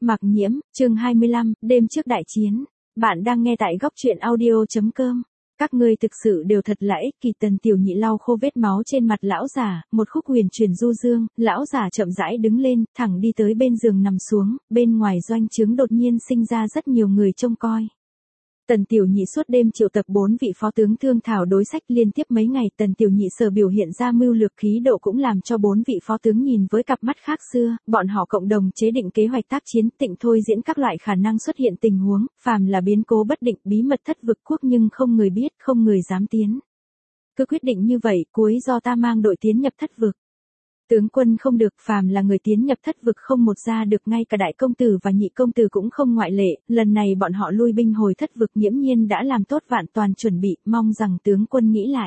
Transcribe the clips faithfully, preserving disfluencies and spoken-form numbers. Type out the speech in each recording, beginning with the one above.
Mặc Nhiễm, chương hai mươi lăm, đêm trước đại chiến. Bạn đang nghe tại góc truyện audio chấm com. Các ngươi thực sự đều thật là ích kỷ. Tần Tiểu Nhị lau khô vết máu trên mặt lão già, một khúc huyền truyền du dương, lão già chậm rãi đứng lên, thẳng đi tới bên giường nằm xuống, bên ngoài doanh trướng đột nhiên sinh ra rất nhiều người trông coi. Tần Tiểu Nhị suốt đêm triệu tập bốn vị phó tướng thương thảo đối sách liên tiếp mấy ngày. Tần Tiểu Nhị sở biểu hiện ra mưu lược khí độ cũng làm cho bốn vị phó tướng nhìn với cặp mắt khác xưa. Bọn họ cộng đồng chế định kế hoạch tác chiến, tịnh thôi diễn các loại khả năng xuất hiện tình huống, phàm là biến cố bất định, bí mật thất vực quốc nhưng không người biết, không người dám tiến. Cứ quyết định như vậy, cuối do ta mang đội tiến nhập thất vực. Tướng quân không được, phàm là người tiến nhập thất vực không một ra được, ngay cả đại công tử và nhị công tử cũng không ngoại lệ. Lần này bọn họ lui binh hồi thất vực nghiễm nhiên đã làm tốt vạn toàn chuẩn bị, mong rằng tướng quân nghĩ lại.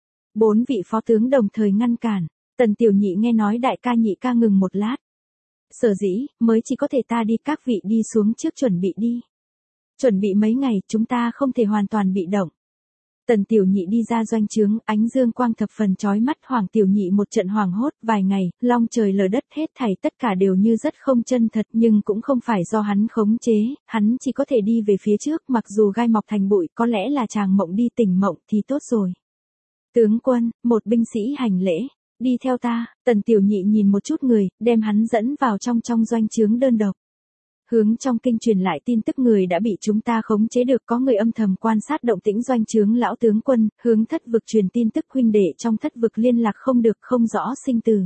Bốn vị phó tướng đồng thời ngăn cản. Tần Tiểu Nhị nghe nói đại ca nhị ca ngừng một lát. Sở dĩ, mới chỉ có thể ta đi, các vị đi xuống trước chuẩn bị đi. Chuẩn bị mấy ngày, chúng ta không thể hoàn toàn bị động. Tần Tiểu Nhị đi ra doanh trướng, ánh dương quang thập phần chói mắt. Hoàng Tiểu Nhị một trận hoảng hốt, vài ngày, long trời lở đất, hết thảy tất cả đều như rất không chân thật, nhưng cũng không phải do hắn khống chế, hắn chỉ có thể đi về phía trước, mặc dù gai mọc thành bụi, có lẽ là chàng mộng đi tỉnh mộng thì tốt rồi. Tướng quân, một binh sĩ hành lễ, đi theo ta. Tần Tiểu Nhị nhìn một chút người, đem hắn dẫn vào trong trong doanh trướng đơn độc. Hướng trong kinh truyền lại tin tức người đã bị chúng ta khống chế được, có người âm thầm quan sát động tĩnh doanh trướng. Lão tướng quân, hướng thất vực truyền tin tức huynh đệ trong thất vực liên lạc không được, không rõ sinh tử.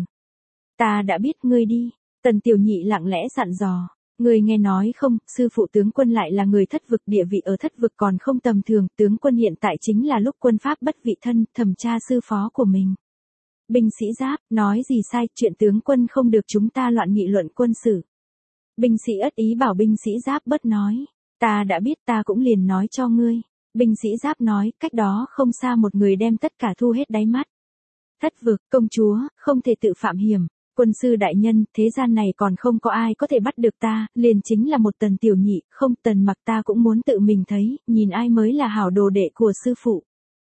Ta đã biết, ngươi đi. Tần Tiểu Nhị lặng lẽ dặn dò. Ngươi nghe nói không, sư phụ tướng quân lại là người thất vực, địa vị ở thất vực còn không tầm thường, tướng quân hiện tại chính là lúc quân pháp bất vị thân, thẩm tra sư phó của mình. Binh sĩ Giáp, nói gì sai, chuyện tướng quân không được chúng ta loạn nghị luận quân sự. Binh sĩ Ất ý bảo binh sĩ Giáp bớt nói. Ta đã biết, ta cũng liền nói cho ngươi. Binh sĩ Giáp nói, cách đó không xa một người đem tất cả thu hết đáy mắt. Thất vực, công chúa, không thể tự phạm hiểm. Quân sư đại nhân, thế gian này còn không có ai có thể bắt được ta, liền chính là một Tần Tiểu Nhị, không Tần Mặc ta cũng muốn tự mình thấy, nhìn ai mới là hảo đồ đệ của sư phụ.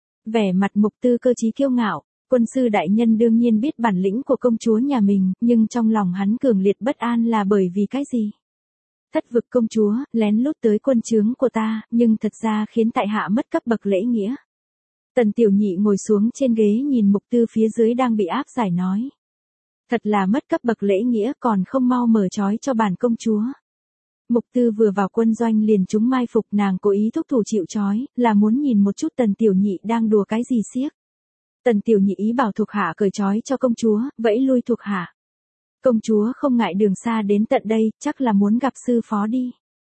Vẻ mặt Mục Tư cơ trí kiêu ngạo. Quân sư đại nhân đương nhiên biết bản lĩnh của công chúa nhà mình, nhưng trong lòng hắn cường liệt bất an là bởi vì cái gì? Thất vực công chúa, lén lút tới quân trướng của ta, nhưng thật ra khiến tại hạ mất cấp bậc lễ nghĩa. Tần Tiểu Nhị ngồi xuống trên ghế nhìn Mục Tư phía dưới đang bị áp giải nói. Thật là mất cấp bậc lễ nghĩa, còn không mau mở trói cho bản công chúa. Mục Tư vừa vào quân doanh liền trúng mai phục, nàng cố ý thúc thủ chịu trói, là muốn nhìn một chút Tần Tiểu Nhị đang đùa cái gì xiếc. Tần Tiểu Nhị ý bảo thuộc hạ cởi trói cho công chúa, vẫy lui thuộc hạ. Công chúa không ngại đường xa đến tận đây, chắc là muốn gặp sư phó đi.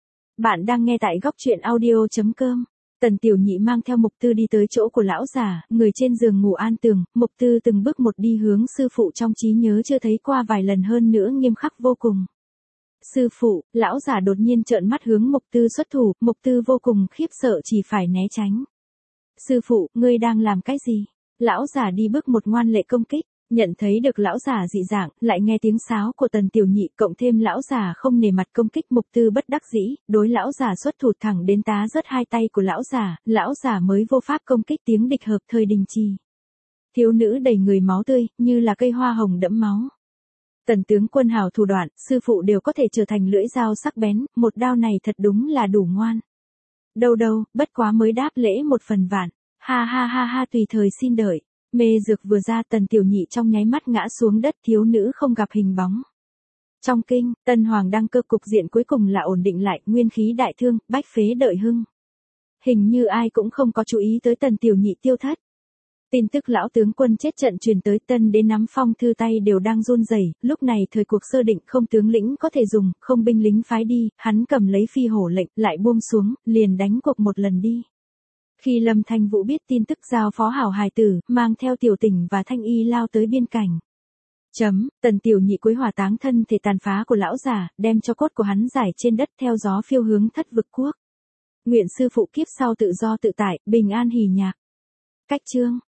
Bạn đang nghe tại góc truyện audio chấm com. Tần Tiểu Nhị mang theo Mục Tư đi tới chỗ của lão già, người trên giường ngủ an tường. Mục Tư từng bước một đi hướng sư phụ trong trí nhớ chưa thấy qua vài lần, hơn nữa nghiêm khắc vô cùng. Sư phụ, lão già đột nhiên trợn mắt hướng Mục Tư xuất thủ, Mục Tư vô cùng khiếp sợ chỉ phải né tránh. Sư phụ, ngươi đang làm cái gì? Lão già đi bước một ngoan lệ công kích, nhận thấy được lão già dị dạng, lại nghe tiếng sáo của Tần Tiểu Nhị, cộng thêm lão già không nề mặt công kích. Mục Tư bất đắc dĩ, đối lão già xuất thủ thẳng đến tá rớt hai tay của lão già, lão già mới vô pháp công kích, tiếng địch hợp thời đình trì. Thiếu nữ đầy người máu tươi, như là cây hoa hồng đẫm máu. Tần tướng quân hào thủ đoạn, sư phụ đều có thể trở thành lưỡi dao sắc bén, một đao này thật đúng là đủ ngoan. Đâu đâu, bất quá mới đáp lễ một phần vạn. Ha ha ha ha, tùy thời xin đợi. Mê dược vừa ra, Tần Tiểu Nhị trong nháy mắt ngã xuống đất, thiếu nữ không gặp hình bóng. Trong kinh, Tân Hoàng đăng cơ, cục diện cuối cùng là ổn định lại, nguyên khí đại thương, bách phế đợi hưng. Hình như ai cũng không có chú ý tới Tần Tiểu Nhị tiêu thất. Tin tức lão tướng quân chết trận truyền tới, Tân đế nắm phong thư tay đều đang run rẩy. Lúc này thời cuộc sơ định, không tướng lĩnh có thể dùng, không binh lính phái đi, hắn cầm lấy phi hổ lệnh, lại buông xuống, liền đánh cuộc một lần đi. Khi Lâm Thanh Vũ biết tin tức, giao phó hảo hài tử, mang theo Tiểu Tình và Thanh Y lao tới biên cảnh. Chấm, Tần Tiểu Nhị cuối hỏa táng thân thể tàn phá của lão già, đem cho cốt của hắn giải trên đất, theo gió phiêu hướng thất vực quốc. Nguyện sư phụ kiếp sau tự do tự tại, bình an hỉ nhạc. Cách chương.